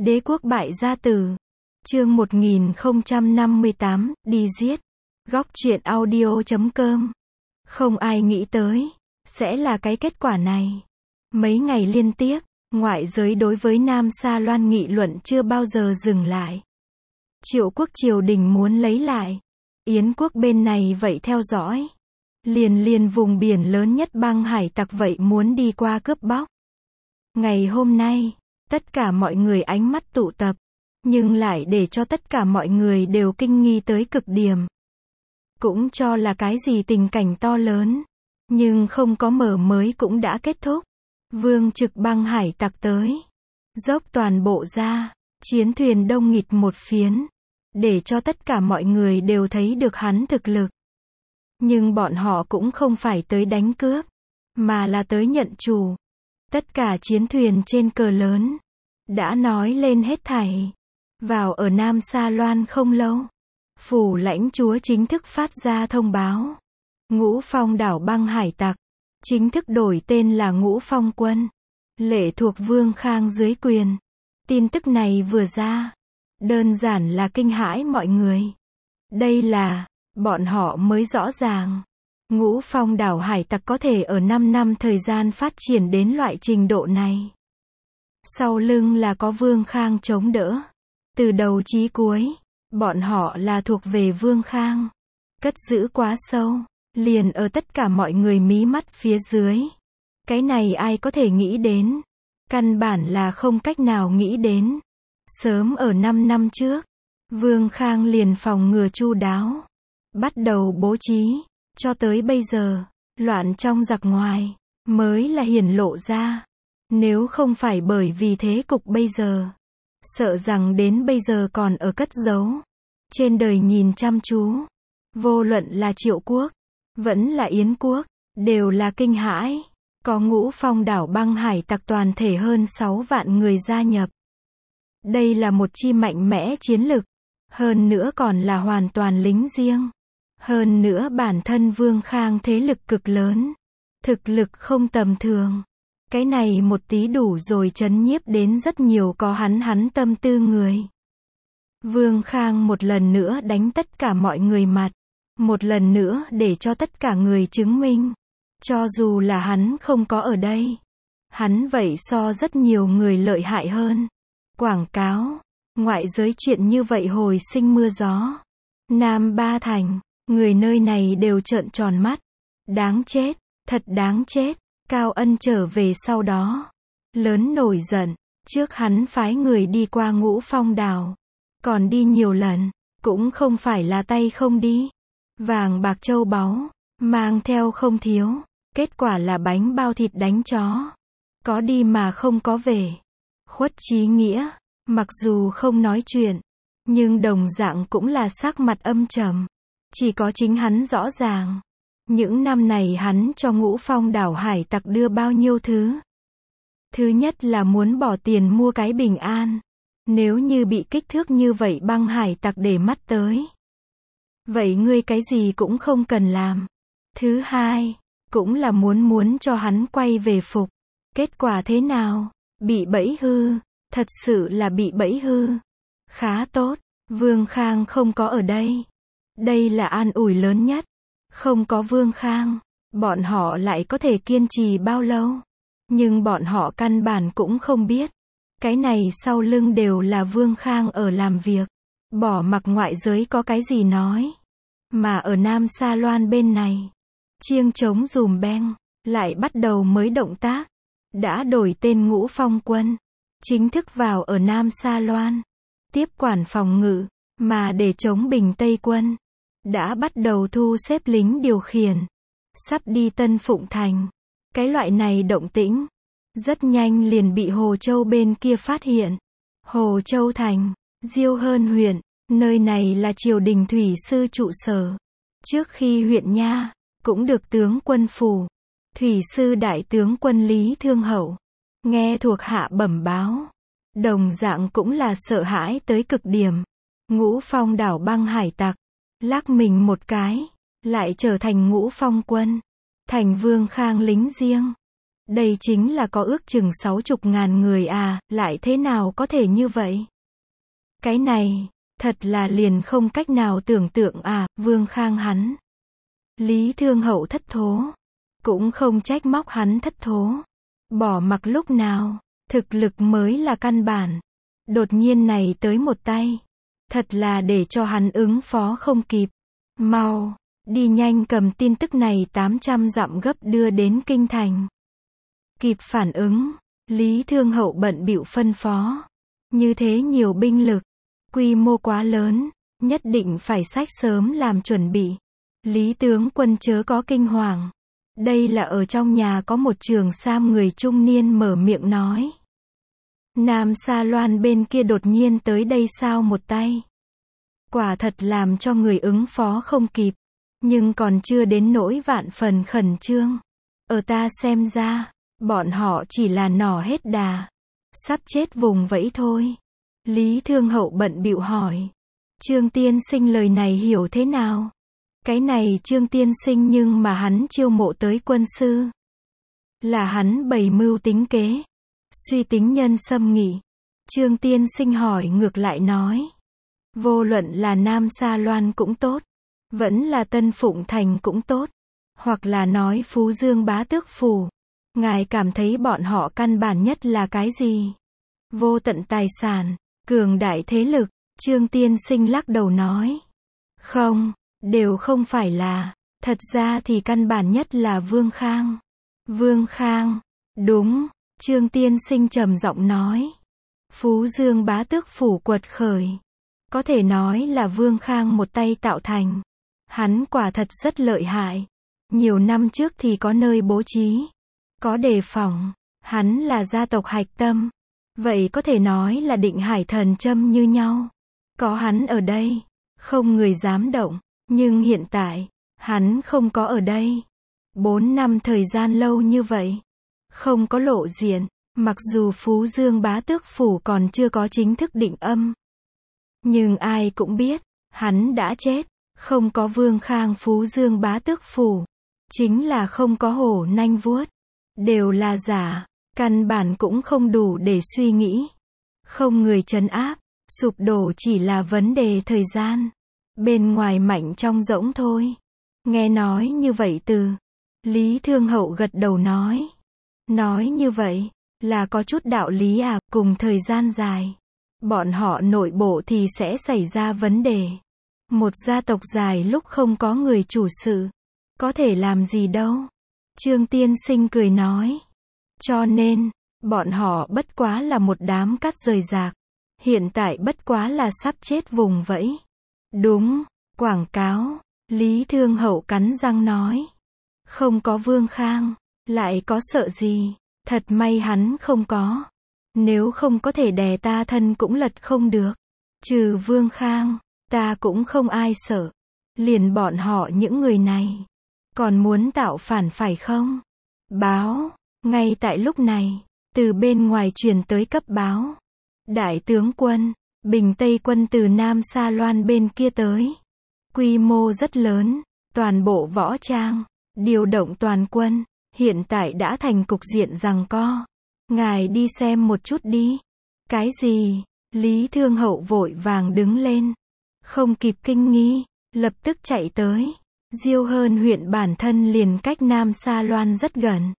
Đế quốc bại gia tử. Chương 1058, đi giết. Góc truyện audio.com. Không ai nghĩ tới sẽ là cái kết quả này. Mấy ngày liên tiếp, ngoại giới đối với Nam Sa Loan nghị luận chưa bao giờ dừng lại. Triệu quốc triều đình muốn lấy lại. Yến quốc bên này vậy theo dõi. Liền vùng biển lớn nhất băng hải tặc vậy muốn đi qua cướp bóc. Ngày hôm nay, tất cả mọi người ánh mắt tụ tập, nhưng lại để cho tất cả mọi người đều kinh nghi tới cực điểm. Cũng cho là cái gì tình cảnh to lớn, nhưng không có mở mới cũng đã kết thúc. Vương Trực băng hải tặc tới, dốc toàn bộ ra, chiến thuyền đông nghịt một phiến, để cho tất cả mọi người đều thấy được hắn thực lực. Nhưng bọn họ cũng không phải tới đánh cướp, mà là tới nhận chủ. Tất cả chiến thuyền trên cờ lớn đã nói lên hết thảy. Vào ở Nam Sa Loan không lâu, phủ lãnh chúa chính thức phát ra thông báo. Ngũ Phong đảo băng hải tặc chính thức đổi tên là Ngũ Phong quân, lệ thuộc Vương Khang dưới quyền. Tin tức này vừa ra, đơn giản là kinh hãi mọi người. Đây là, bọn họ mới rõ ràng, Ngũ Phong đảo hải tặc có thể ở 5 năm thời gian phát triển đến loại trình độ này. Sau lưng là có Vương Khang chống đỡ. Từ đầu chí cuối, bọn họ là thuộc về Vương Khang. Cất giữ quá sâu, liền ở tất cả mọi người mí mắt phía dưới. Cái này ai có thể nghĩ đến? Căn bản là không cách nào nghĩ đến. Sớm ở 5 năm trước, Vương Khang liền phòng ngừa chu đáo, bắt đầu bố trí, cho tới bây giờ, loạn trong giặc ngoài, mới là hiển lộ ra. Nếu không phải bởi vì thế cục bây giờ, sợ rằng đến bây giờ còn ở cất giấu. Trên đời nhìn chăm chú, vô luận là Triệu quốc, vẫn là Yến quốc, đều là kinh hãi. Có Ngũ Phong đảo băng hải tặc toàn thể hơn 6 vạn người gia nhập. Đây là một chi mạnh mẽ chiến lực, hơn nữa còn là hoàn toàn lính riêng. Hơn nữa bản thân Vương Khang thế lực cực lớn, thực lực không tầm thường. Cái này một tí đủ rồi chấn nhiếp đến rất nhiều có hắn tâm tư người. Vương Khang một lần nữa đánh tất cả mọi người mặt. Một lần nữa để cho tất cả người chứng minh. Cho dù là hắn không có ở đây, hắn vậy so rất nhiều người lợi hại hơn. Quảng cáo, ngoại giới chuyện như vậy hồi sinh mưa gió. Nam Ba Thành, người nơi này đều trợn tròn mắt. Đáng chết, thật đáng chết. Cao Ân trở về sau đó, lớn nổi giận, trước hắn phái người đi qua Ngũ Phong đảo, còn đi nhiều lần, cũng không phải là tay không đi. Vàng bạc châu báu, mang theo không thiếu, kết quả là bánh bao thịt đánh chó. Có đi mà không có về. Khuất Chí Nghĩa, mặc dù không nói chuyện, nhưng đồng dạng cũng là sắc mặt âm trầm. Chỉ có chính hắn rõ ràng. Những năm này hắn cho Ngũ Phong đảo hải tặc đưa bao nhiêu thứ. Thứ nhất là muốn bỏ tiền mua cái bình an. Nếu như bị kích thước như vậy băng hải tặc để mắt tới, vậy ngươi cái gì cũng không cần làm. Thứ hai, cũng là muốn cho hắn quay về phục. Kết quả thế nào? Bị bẫy hư. Thật sự là bị bẫy hư. Khá tốt, Vương Khang không có ở đây. Đây là an ủi lớn nhất. Không có Vương Khang, bọn họ lại có thể kiên trì bao lâu. Nhưng bọn họ căn bản cũng không biết. Cái này sau lưng đều là Vương Khang ở làm việc. Bỏ mặc ngoại giới có cái gì nói. Mà ở Nam Sa Loan bên này, chiêng trống dùm beng, lại bắt đầu mới động tác. Đã đổi tên Ngũ Phong quân. Chính thức vào ở Nam Sa Loan. Tiếp quản phòng ngự, mà để chống Bình Tây quân. Đã bắt đầu thu xếp lính điều khiển. Sắp đi Tân Phụng Thành. Cái loại này động tĩnh, rất nhanh liền bị Hồ Châu bên kia phát hiện. Hồ Châu Thành, Diêu Hơn huyện, nơi này là triều đình thủy sư trụ sở. Trước khi huyện nha, cũng được tướng quân phủ. Thủy sư đại tướng quân Lý Thương Hậu. Nghe thuộc hạ bẩm báo. Đồng dạng cũng là sợ hãi tới cực điểm. Ngũ Phong đảo băng hải tặc. Lắc mình một cái, lại trở thành Ngũ Phong quân, thành Vương Khang lính riêng. Đây chính là có ước chừng 60.000 người à, lại thế nào có thể như vậy? Cái này, thật là liền không cách nào tưởng tượng à, Vương Khang hắn. Lý Thương Hậu thất thố. Cũng không trách móc hắn thất thố. Bỏ mặc lúc nào, thực lực mới là căn bản. Đột nhiên này tới một tay. Thật là để cho hắn ứng phó không kịp. Mau, đi nhanh cầm tin tức này 800 dặm gấp đưa đến kinh thành. Kịp phản ứng, Lý Thương Hậu bận bịu phân phó. Như thế nhiều binh lực, quy mô quá lớn, nhất định phải sách sớm làm chuẩn bị. Lý tướng quân chớ có kinh hoàng. Đây là ở trong nhà có một trường sam người trung niên mở miệng nói. Nam Sa Loan bên kia đột nhiên tới đây sao một tay. Quả thật làm cho người ứng phó không kịp. Nhưng còn chưa đến nỗi vạn phần khẩn trương. Ở ta xem ra, bọn họ chỉ là nỏ hết đà. Sắp chết vùng vẫy thôi. Lý Thương Hậu bận bịu hỏi. Trương tiên sinh lời này hiểu thế nào? Cái này Trương tiên sinh nhưng mà hắn chiêu mộ tới quân sư. Là hắn bày mưu tính kế. Suy tính nhân xâm nghị. Trương tiên sinh hỏi ngược lại nói. Vô luận là Nam Sa Loan cũng tốt. Vẫn là Tân Phụng Thành cũng tốt. Hoặc là nói Phú Dương Bá Tước Phủ. Ngài cảm thấy bọn họ căn bản nhất là cái gì? Vô tận tài sản, cường đại thế lực. Trương tiên sinh lắc đầu nói. Không, đều không phải là. Thật ra thì căn bản nhất là Vương Khang. Vương Khang, đúng. Trương tiên sinh trầm giọng nói. Phú Dương Bá Tước Phủ quật khởi. Có thể nói là Vương Khang một tay tạo thành. Hắn quả thật rất lợi hại. Nhiều năm trước thì có nơi bố trí. Có đề phòng. Hắn là gia tộc hạch tâm. Vậy có thể nói là định hải thần châm như nhau. Có hắn ở đây. Không người dám động. Nhưng hiện tại, hắn không có ở đây. 4 năm thời gian lâu như vậy. Không có lộ diện. Mặc dù Phú Dương Bá Tước Phủ còn chưa có chính thức định âm. Nhưng ai cũng biết, hắn đã chết. Không có Vương Khang Phú Dương Bá Tước Phủ. Chính là không có hổ nanh vuốt. Đều là giả. Căn bản cũng không đủ để suy nghĩ. Không người trấn áp. Sụp đổ chỉ là vấn đề thời gian. Bên ngoài mạnh trong rỗng thôi. Nghe nói như vậy từ. Lý Thương Hậu gật đầu nói. Nói như vậy, là có chút đạo lý à, cùng thời gian dài. Bọn họ nội bộ thì sẽ xảy ra vấn đề. Một gia tộc dài lúc không có người chủ sự. Có thể làm gì đâu. Trương tiên sinh cười nói. Cho nên, bọn họ bất quá là một đám cát rời rạc. Hiện tại bất quá là sắp chết vùng vẫy. Đúng, quảng cáo. Lý Thương Hậu cắn răng nói. Không có Vương Khang, lại có sợ gì. Thật may hắn không có. Nếu không có thể đè ta thân cũng lật không được. Trừ Vương Khang, ta cũng không ai sợ. Liền bọn họ những người này. Còn muốn tạo phản phải không? Báo. Ngay tại lúc này, từ bên ngoài truyền tới cấp báo. Đại tướng quân, Bình Tây quân từ Nam Sa Loan bên kia tới. Quy mô rất lớn, toàn bộ võ trang, điều động toàn quân, hiện tại đã thành cục diện giằng co. Ngài đi xem một chút đi. Cái gì? Lý Thương Hậu vội vàng đứng lên. Không kịp kinh nghi, lập tức chạy tới. Diêu Hơn huyện bản thân liền cách Nam Sa Loan rất gần.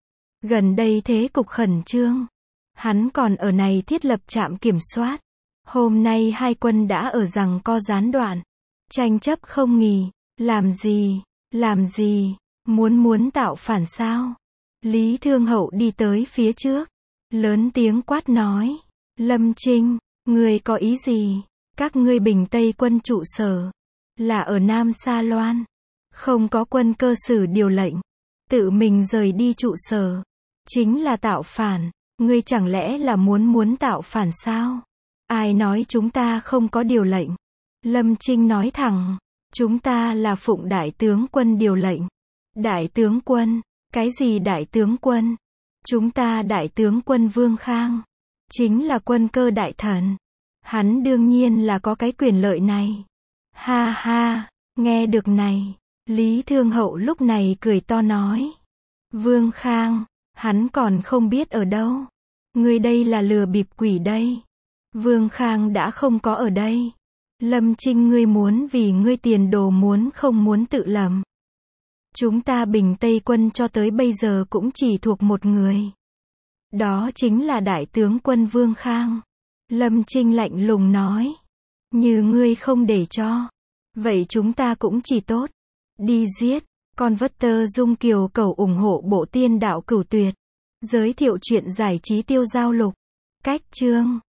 Gần đây thế cục khẩn trương. Hắn còn ở này thiết lập trạm kiểm soát. Hôm nay hai quân đã ở giằng co gián đoạn. Tranh chấp không nghỉ. Làm gì? Làm gì? Muốn tạo phản sao? Lý Thương Hậu đi tới phía trước. Lớn tiếng quát nói. Lâm Trinh, ngươi có ý gì? Các ngươi Bình Tây quân trụ sở. Là ở Nam Sa Loan. Không có quân cơ sử điều lệnh. Tự mình rời đi trụ sở. Chính là tạo phản. Ngươi chẳng lẽ là muốn tạo phản sao? Ai nói chúng ta không có điều lệnh? Lâm Trinh nói thẳng. Chúng ta là phụng đại tướng quân điều lệnh. Đại tướng quân? Cái gì đại tướng quân? Chúng ta đại tướng quân Vương Khang. Chính là quân cơ đại thần. Hắn đương nhiên là có cái quyền lợi này. Ha ha, nghe được này. Lý Thương Hậu lúc này cười to nói. Vương Khang, Hắn còn không biết ở đâu. Ngươi đây là lừa bịp quỷ đây. Vương Khang đã không có ở đây. Lâm Trinh, ngươi muốn vì ngươi tiền đồ muốn không muốn tự lầm. Chúng ta Bình Tây quân cho tới bây giờ cũng chỉ thuộc một người. Đó chính là Đại tướng quân Vương Khang. Lâm Trinh lạnh lùng nói. Như ngươi không để cho. Vậy chúng ta cũng chỉ tốt. Đi giết. Converter Dung Kiều cầu ủng hộ bộ tiên đạo Cửu Tuyệt. Giới thiệu truyện giải trí tiêu giao lục. Cách chương